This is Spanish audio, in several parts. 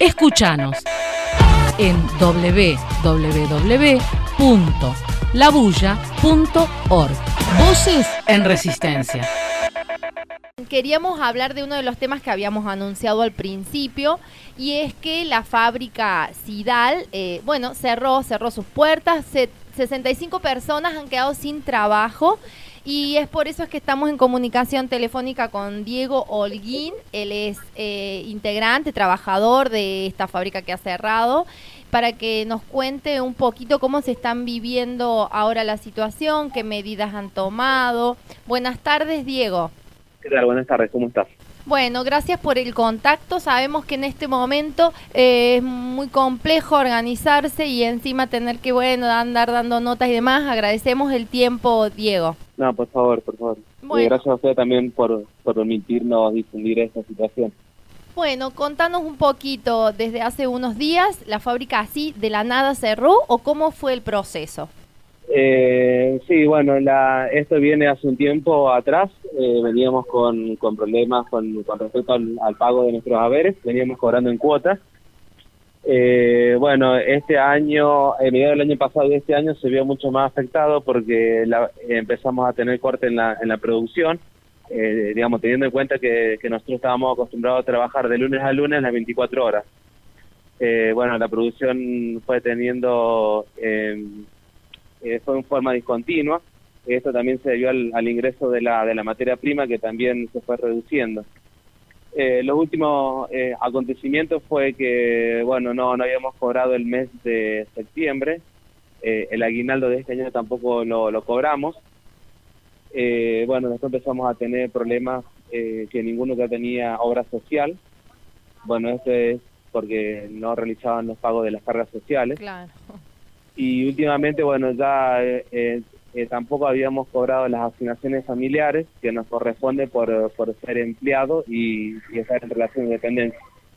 Escuchanos en www.labulla.org. Voces en Resistencia. Queríamos hablar de uno de los temas que habíamos anunciado al principio, y es que la fábrica Sidal, cerró sus puertas. 65 personas han quedado sin trabajo, y es por eso es que estamos en comunicación telefónica con Diego Holguín. Él es integrante, trabajador de esta fábrica que ha cerrado, para que nos cuente un poquito cómo se están viviendo ahora la situación, qué medidas han tomado. Buenas tardes, Diego. ¿Qué tal? Buenas tardes, ¿cómo estás? Bueno, gracias por el contacto. Sabemos que en este momento es muy complejo organizarse y encima tener que, andar dando notas y demás. Agradecemos el tiempo, Diego. No, por favor. Bueno. Gracias a usted también por permitirnos difundir esta situación. Bueno, contanos un poquito, desde hace unos días, ¿la fábrica así de la nada cerró o cómo fue el proceso? Sí, bueno, esto viene hace un tiempo atrás. Veníamos con problemas con respecto al pago de nuestros haberes, veníamos cobrando en cuotas. Este año, en mediados del año pasado y este año se vio mucho más afectado porque empezamos a tener corte en la producción, teniendo en cuenta que nosotros estábamos acostumbrados a trabajar de lunes a lunes las 24 horas. La producción fue teniendo... fue en forma discontinua. Esto también se debió al ingreso de la materia prima, que también se fue reduciendo. Los últimos acontecimientos fue que, no habíamos cobrado el mes de septiembre. El aguinaldo de este año tampoco lo cobramos. Después empezamos a tener problemas que ninguno ya tenía obra social. Esto es porque no realizaban los pagos de las cargas sociales. Claro. Y últimamente, tampoco habíamos cobrado las asignaciones familiares que nos corresponde por ser empleado y estar en relación de dependencia.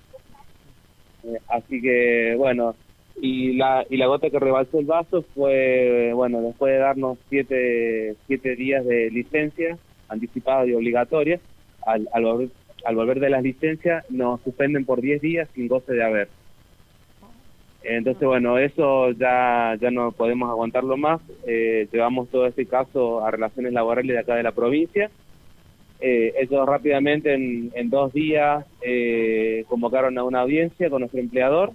Así que, y la gota que rebalsó el vaso fue, después de darnos siete días de licencia anticipada y obligatoria, al volver de las licencias nos suspenden por 10 días sin goce de haber. Entonces, eso ya no podemos aguantarlo más. Llevamos todo este caso a Relaciones Laborales de acá de la provincia. Ellos rápidamente, en 2 días, convocaron a una audiencia con nuestro empleador.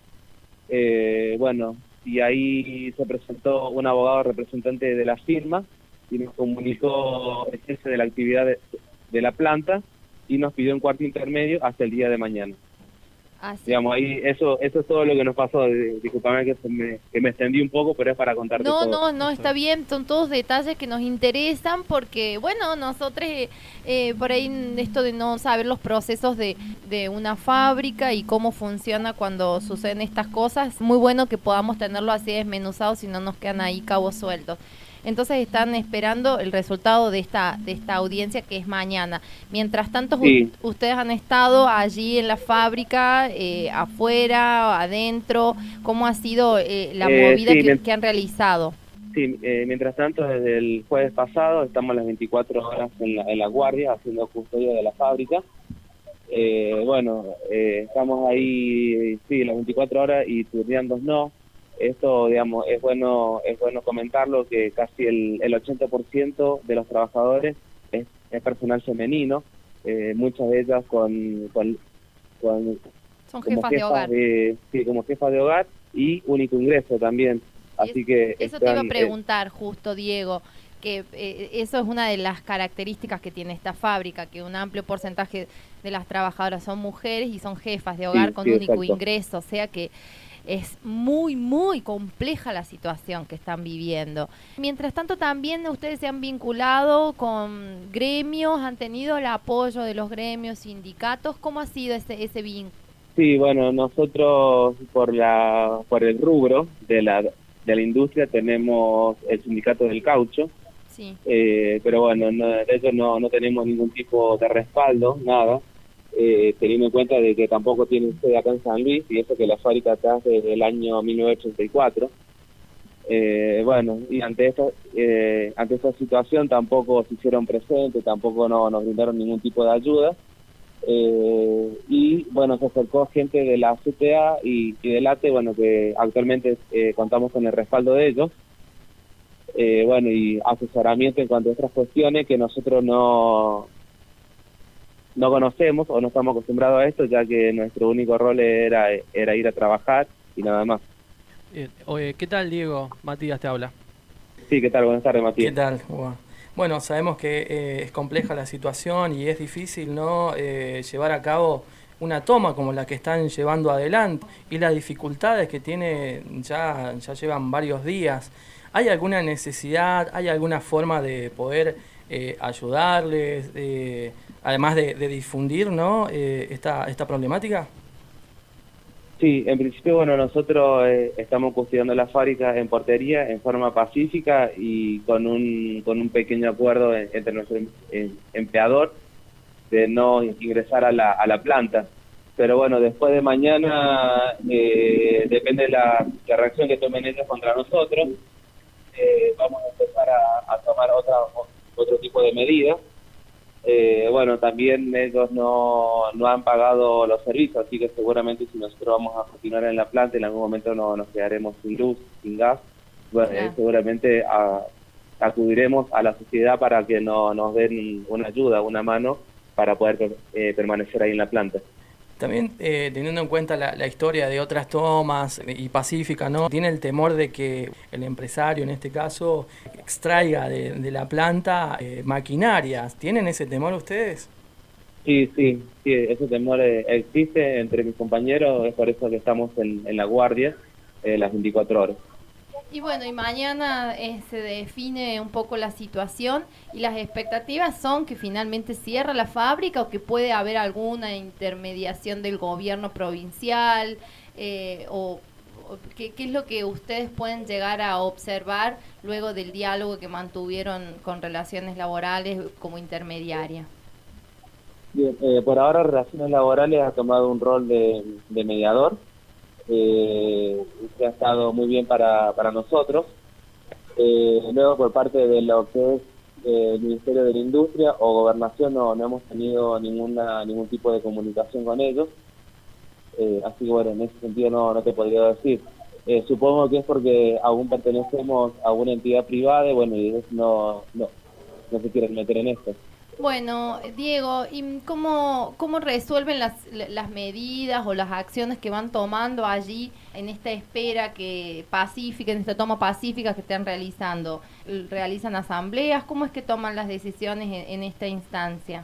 Y ahí se presentó un abogado representante de la firma y nos comunicó el cese de la actividad de la planta y nos pidió un cuarto intermedio hasta el día de mañana. Ahí eso es todo lo que nos pasó. Disculpame que me extendí un poco, pero es para contarte todo. No, está bien, son todos detalles que nos interesan porque, nosotros por ahí esto de no saber los procesos de una fábrica y cómo funciona cuando suceden estas cosas, es muy bueno que podamos tenerlo así desmenuzado, si no nos quedan ahí cabos sueltos. Entonces están esperando el resultado de esta audiencia, que es mañana. Mientras tanto, sí. Ustedes han estado allí en la fábrica, afuera, adentro. ¿Cómo ha sido la movida que han realizado? Sí, mientras tanto, desde el jueves pasado estamos las 24 horas en la guardia, haciendo custodia de la fábrica. Estamos ahí, sí, las 24 horas y turneándonos. Esto, es bueno comentarlo, que casi el 80% de los trabajadores es personal femenino, muchas de ellas son jefas de hogar. Como jefas de hogar y único ingreso también. Así que eso te iba a preguntar justo, Diego, que eso es una de las características que tiene esta fábrica, que un amplio porcentaje de las trabajadoras son mujeres y son jefas de hogar con único ingreso, o sea que es muy, muy compleja la situación que están viviendo. Mientras tanto, también ustedes se han vinculado con gremios, han tenido el apoyo de los gremios, sindicatos. ¿Cómo ha sido ese vínculo? Sí, nosotros por el rubro de la industria tenemos el sindicato del caucho. Sí. Pero de ellos no tenemos ningún tipo de respaldo, nada. Teniendo en cuenta de que tampoco tiene sede acá en San Luis, y eso que la fábrica está desde el año 1984. Y ante esta situación tampoco se hicieron presentes, tampoco nos brindaron ningún tipo de ayuda. Y bueno, se acercó gente de la CTA y del ATE, bueno, que actualmente contamos con el respaldo de ellos, bueno, y asesoramiento en cuanto a otras cuestiones que nosotros no conocemos o no estamos acostumbrados a esto, ya que nuestro único rol era ir a trabajar y nada más. Oye, ¿qué tal, Diego? Matías te habla. Sí, ¿qué tal? Buenas tardes, Matías. ¿Qué tal? Bueno, sabemos que es compleja la situación y es difícil, ¿no? Llevar a cabo una toma como la que están llevando adelante y las dificultades que tiene ya llevan varios días. ¿Hay alguna necesidad, hay alguna forma de poder ayudarles, además de difundir, ¿no? esta problemática? Sí, en principio, bueno, nosotros estamos custodiando la fábrica en portería en forma pacífica y con un pequeño acuerdo entre nuestro empleador de no ingresar a la planta. Pero bueno, después de mañana, depende de la reacción que tomen ellos contra nosotros, vamos a empezar a tomar otro tipo de medidas. Bueno, también ellos no han pagado los servicios, así que seguramente si nosotros vamos a continuar en la planta, en algún momento nos quedaremos sin luz, sin gas. Bueno, seguramente acudiremos a la sociedad para que nos den una ayuda, una mano para poder permanecer ahí en la planta. También teniendo en cuenta la historia de otras tomas y pacífica, ¿no? Tiene el temor de que el empresario, en este caso, extraiga de la planta maquinarias. ¿Tienen ese temor ustedes? Sí, ese temor existe entre mis compañeros, es por eso que estamos en la guardia las 24 horas. Y bueno, y mañana se define un poco la situación y las expectativas son que finalmente cierra la fábrica o que puede haber alguna intermediación del gobierno provincial o ¿qué es lo que ustedes pueden llegar a observar luego del diálogo que mantuvieron con Relaciones Laborales como intermediaria? Bien, por ahora Relaciones Laborales ha tomado un rol de mediador. Que ha estado muy bien para nosotros. Luego, por parte de lo que es el Ministerio de la Industria o Gobernación, no hemos tenido ningún tipo de comunicación con ellos. Así que bueno, en ese sentido no te podría decir. Supongo que es porque aún pertenecemos a una entidad privada y bueno, y ellos no se quieren meter en esto. Bueno, Diego, ¿y cómo resuelven las medidas o las acciones que van tomando allí en esta espera pacífica, en esta toma pacífica que están realizando? ¿Realizan asambleas? ¿Cómo es que toman las decisiones en esta instancia?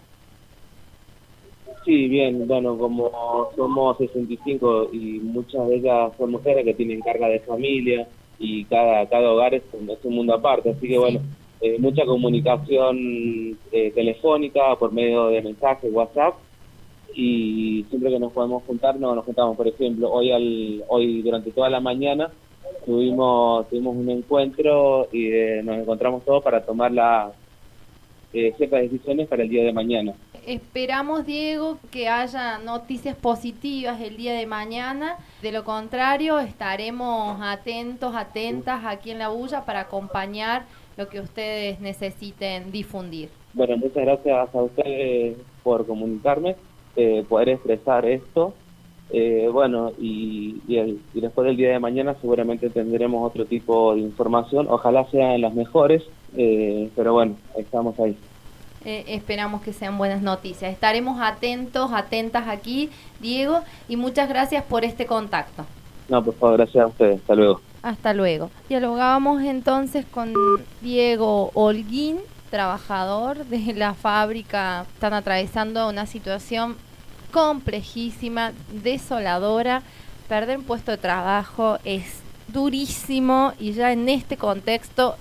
Sí, bien, bueno, como somos 65 y muchas de ellas son mujeres que tienen carga de familia y cada hogar es un mundo aparte, así que bueno, mucha comunicación telefónica por medio de mensajes, WhatsApp, y siempre que nos podemos juntar, nos juntamos. Por ejemplo, hoy durante toda la mañana tuvimos un encuentro y nos encontramos todos para tomar ciertas decisiones para el día de mañana. Esperamos, Diego, que haya noticias positivas el día de mañana. De lo contrario, estaremos atentas aquí en La Bulla para acompañar lo que ustedes necesiten difundir. Bueno, muchas gracias a ustedes por comunicarme, poder expresar esto. Bueno, y después del día de mañana seguramente tendremos otro tipo de información. Ojalá sean las mejores, pero bueno, estamos ahí. Esperamos que sean buenas noticias. Estaremos atentas aquí, Diego, y muchas gracias por este contacto. No, por favor, gracias a ustedes. Hasta luego. Hasta luego. Dialogábamos entonces con Diego Holguín, trabajador de la fábrica. Están atravesando una situación complejísima, desoladora. Perder un puesto de trabajo es durísimo y ya en este contexto,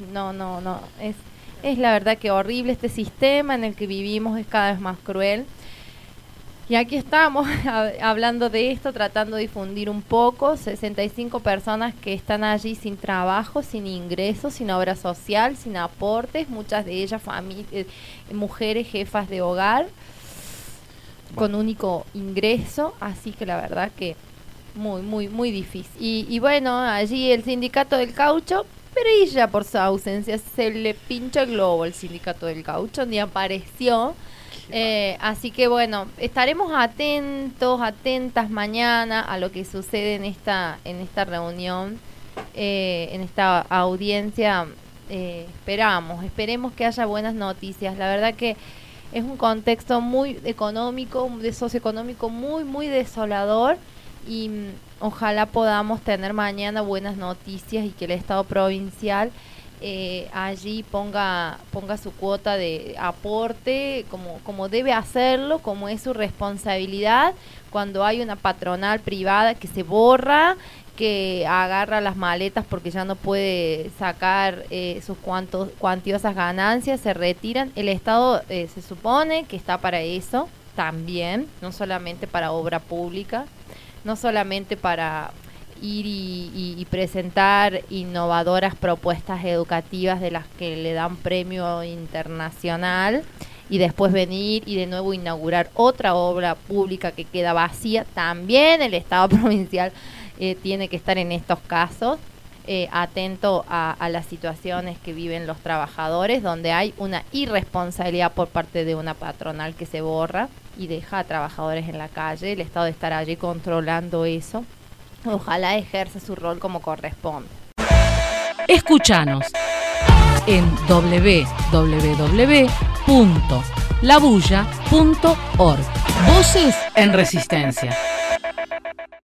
es la verdad que horrible. Este sistema en el que vivimos es cada vez más cruel. Y aquí estamos hablando de esto, tratando de difundir un poco. 65 personas que están allí sin trabajo, sin ingresos, sin obra social, sin aportes, muchas de ellas mujeres jefas de hogar, con único ingreso, así que la verdad que muy difícil. Y bueno, allí el sindicato del caucho, pero ella por su ausencia se le pincha el globo el sindicato del caucho, ni apareció. Así que bueno, estaremos atentas mañana a lo que sucede en esta reunión, en esta audiencia. Esperemos que haya buenas noticias. La verdad que es un contexto muy económico, socioeconómico muy desolador, y ojalá podamos tener mañana buenas noticias y que el Estado provincial allí ponga su cuota de aporte como debe hacerlo, como es su responsabilidad cuando hay una patronal privada que se borra, que agarra las maletas porque ya no puede sacar sus cuantiosas ganancias, se retiran. El Estado se supone que está para eso también, no solamente para obra pública, no solamente para ir y presentar innovadoras propuestas educativas de las que le dan premio internacional y después venir y de nuevo inaugurar otra obra pública que queda vacía. También el Estado provincial tiene que estar en estos casos atento a las situaciones que viven los trabajadores, donde hay una irresponsabilidad por parte de una patronal que se borra y deja a trabajadores en la calle. El Estado debe estar allí controlando eso. Ojalá ejerza su rol como corresponde. Escúchanos en www.labulla.org. Voces en Resistencia.